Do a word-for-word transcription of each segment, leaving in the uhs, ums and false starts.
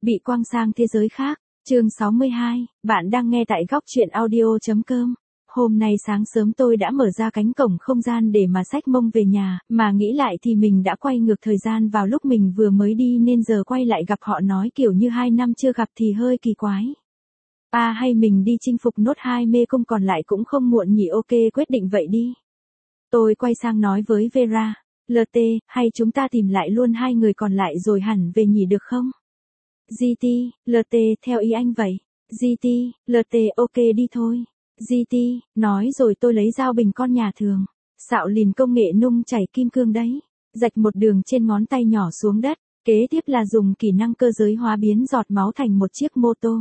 Bị quăng sang thế giới khác. Chương sáu mươi hai, bạn đang nghe tại góc truyện audio.com. Hôm nay sáng sớm tôi đã mở ra cánh cổng không gian để mà xách mông về nhà, mà nghĩ lại thì mình đã quay ngược thời gian vào lúc mình vừa mới đi nên giờ quay lại gặp họ nói kiểu như hai năm chưa gặp thì hơi kỳ quái. À hay mình đi chinh phục nốt hai mê cung còn lại cũng không muộn nhỉ, ok quyết định vậy đi. Tôi quay sang nói với Vera, lờ tê, hay chúng ta tìm lại luôn hai người còn lại rồi hẳn về nhỉ được không? giê tê, lờ tê, theo ý anh vậy. giê tê, lờ tê, ok đi thôi. giê tê, nói rồi tôi lấy dao bình con nhà thường. Xạo lìn công nghệ nung chảy kim cương đấy. Rạch một đường trên ngón tay nhỏ xuống đất. Kế tiếp là dùng kỹ năng cơ giới hóa biến giọt máu thành một chiếc mô tô.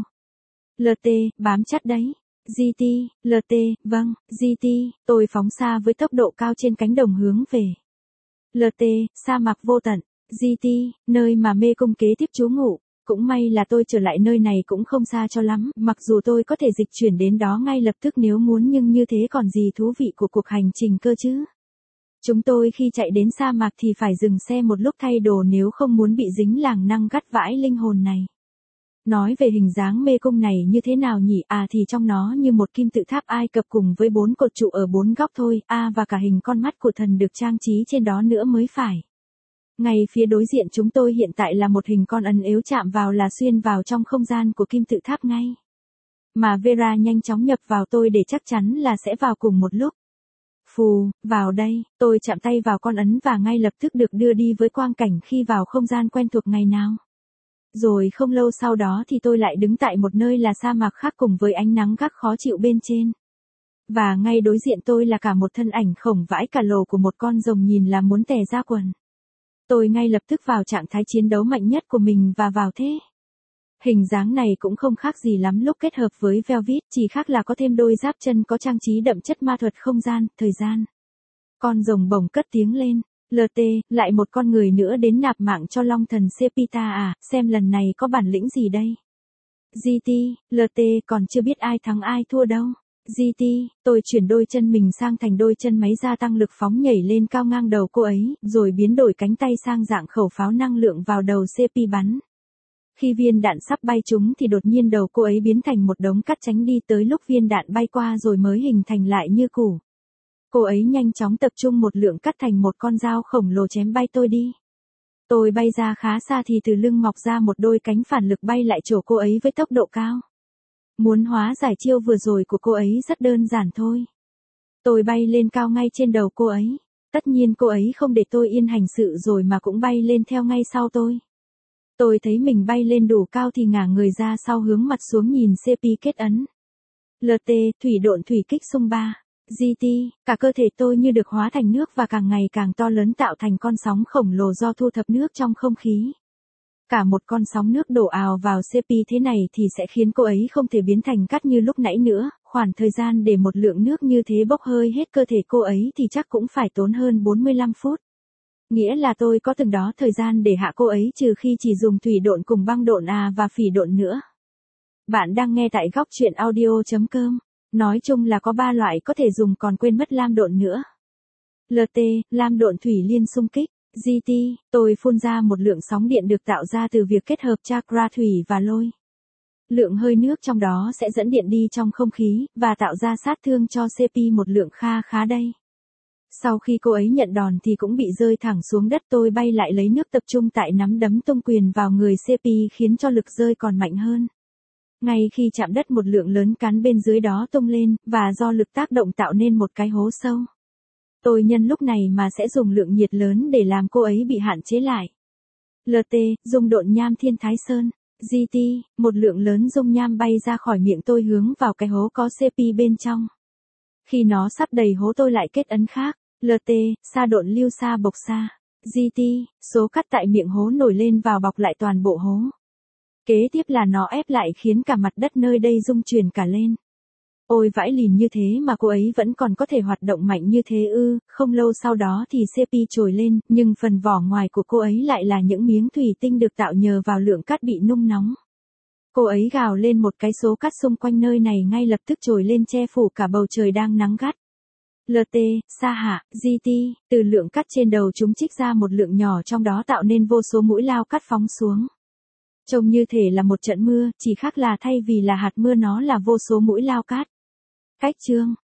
lờ tê, bám chắc đấy. giê tê, lờ tê, vâng, giê tê, tôi phóng xa với tốc độ cao trên cánh đồng hướng về. lờ tê, sa mạc vô tận. giê tê, nơi mà mê cung kế tiếp trú ngụ. Cũng may là tôi trở lại nơi này cũng không xa cho lắm, mặc dù tôi có thể dịch chuyển đến đó ngay lập tức nếu muốn, nhưng như thế còn gì thú vị của cuộc hành trình cơ chứ. Chúng tôi khi chạy đến sa mạc thì phải dừng xe một lúc thay đồ nếu không muốn bị dính làng năng gắt vãi linh hồn này. Nói về hình dáng mê cung này như thế nào nhỉ? À thì trong nó như một kim tự tháp Ai Cập cùng với bốn cột trụ ở bốn góc thôi, à và cả hình con mắt của thần được trang trí trên đó nữa mới phải. Ngay phía đối diện chúng tôi hiện tại là một hình con ấn yếu, chạm vào là xuyên vào trong không gian của kim tự tháp ngay. Mà Vera nhanh chóng nhập vào tôi để chắc chắn là sẽ vào cùng một lúc. Phù, vào đây, tôi chạm tay vào con ấn và ngay lập tức được đưa đi với quang cảnh khi vào không gian quen thuộc ngày nào. Rồi không lâu sau đó thì tôi lại đứng tại một nơi là sa mạc khác cùng với ánh nắng gắt khó chịu bên trên. Và ngay đối diện tôi là cả một thân ảnh khổng vãi cả lồ của một con rồng nhìn là muốn tè ra quần. Tôi ngay lập tức vào trạng thái chiến đấu mạnh nhất của mình và vào thế. Hình dáng này cũng không khác gì lắm lúc kết hợp với Velvet, chỉ khác là có thêm đôi giáp chân có trang trí đậm chất ma thuật không gian, thời gian. Con rồng bỗng cất tiếng lên, lờ tê, lại một con người nữa đến nạp mạng cho long thần Sepita à, xem lần này có bản lĩnh gì đây. giê tê, lờ tê, còn chưa biết ai thắng ai thua đâu. giê tê, tôi chuyển đôi chân mình sang thành đôi chân máy gia tăng lực phóng nhảy lên cao ngang đầu cô ấy, rồi biến đổi cánh tay sang dạng khẩu pháo năng lượng vào đầu xê pê bắn. Khi viên đạn sắp bay trúng thì đột nhiên đầu cô ấy biến thành một đống cát tránh đi tới lúc viên đạn bay qua rồi mới hình thành lại như cũ. Cô ấy nhanh chóng tập trung một lượng cát thành một con dao khổng lồ chém bay tôi đi. Tôi bay ra khá xa thì từ lưng mọc ra một đôi cánh phản lực bay lại chỗ cô ấy với tốc độ cao. Muốn hóa giải chiêu vừa rồi của cô ấy rất đơn giản thôi. Tôi bay lên cao ngay trên đầu cô ấy. Tất nhiên cô ấy không để tôi yên hành sự rồi mà cũng bay lên theo ngay sau tôi. Tôi thấy mình bay lên đủ cao thì ngả người ra sau hướng mặt xuống nhìn xê pê kết ấn. lờ tê, thủy độn thủy kích xung ba. giê tê, cả cơ thể tôi như được hóa thành nước và càng ngày càng to lớn tạo thành con sóng khổng lồ do thu thập nước trong không khí. Cả một con sóng nước đổ ào vào xê pê thế này thì sẽ khiến cô ấy không thể biến thành cát như lúc nãy nữa, khoảng thời gian để một lượng nước như thế bốc hơi hết cơ thể cô ấy thì chắc cũng phải tốn hơn bốn mươi lăm phút. Nghĩa là tôi có từng đó thời gian để hạ cô ấy trừ khi chỉ dùng thủy độn cùng băng độn à và phỉ độn nữa. Bạn đang nghe tại góc truyện audio.com. Nói chung là có ba loại có thể dùng còn quên mất lam độn nữa. lờ tê, lam độn thủy liên xung kích. giê tê, tôi phun ra một lượng sóng điện được tạo ra từ việc kết hợp chakra thủy và lôi. Lượng hơi nước trong đó sẽ dẫn điện đi trong không khí, và tạo ra sát thương cho xê pê một lượng kha khá đây. Sau khi cô ấy nhận đòn thì cũng bị rơi thẳng xuống đất, tôi bay lại lấy nước tập trung tại nắm đấm tung quyền vào người xê pê khiến cho lực rơi còn mạnh hơn. Ngay khi chạm đất một lượng lớn cán bên dưới đó tung lên, và do lực tác động tạo nên một cái hố sâu. Tôi nhân lúc này mà sẽ dùng lượng nhiệt lớn để làm cô ấy bị hạn chế lại. lờ tê, dùng độn nham thiên thái sơn. giê tê, một lượng lớn dung nham bay ra khỏi miệng tôi hướng vào cái hố có xê pê bên trong. Khi nó sắp đầy hố tôi lại kết ấn khác. lờ tê, sa độn lưu sa bộc sa. giê tê, số cắt tại miệng hố nổi lên vào bọc lại toàn bộ hố. Kế tiếp là nó ép lại khiến cả mặt đất nơi đây rung chuyển cả lên. Ôi vãi lìn, như thế mà cô ấy vẫn còn có thể hoạt động mạnh như thế ư. Không lâu sau đó thì xê pê trồi lên, nhưng phần vỏ ngoài của cô ấy lại là những miếng thủy tinh được tạo nhờ vào lượng cát bị nung nóng. Cô ấy gào lên một cái, số cát xung quanh nơi này ngay lập tức trồi lên che phủ cả bầu trời đang nắng gắt. lờ tê, sa hạ, giê tê, từ lượng cát trên đầu chúng trích ra một lượng nhỏ trong đó tạo nên vô số mũi lao cát phóng xuống. Trông như thể là một trận mưa, chỉ khác là thay vì là hạt mưa nó là vô số mũi lao cát. Cách chương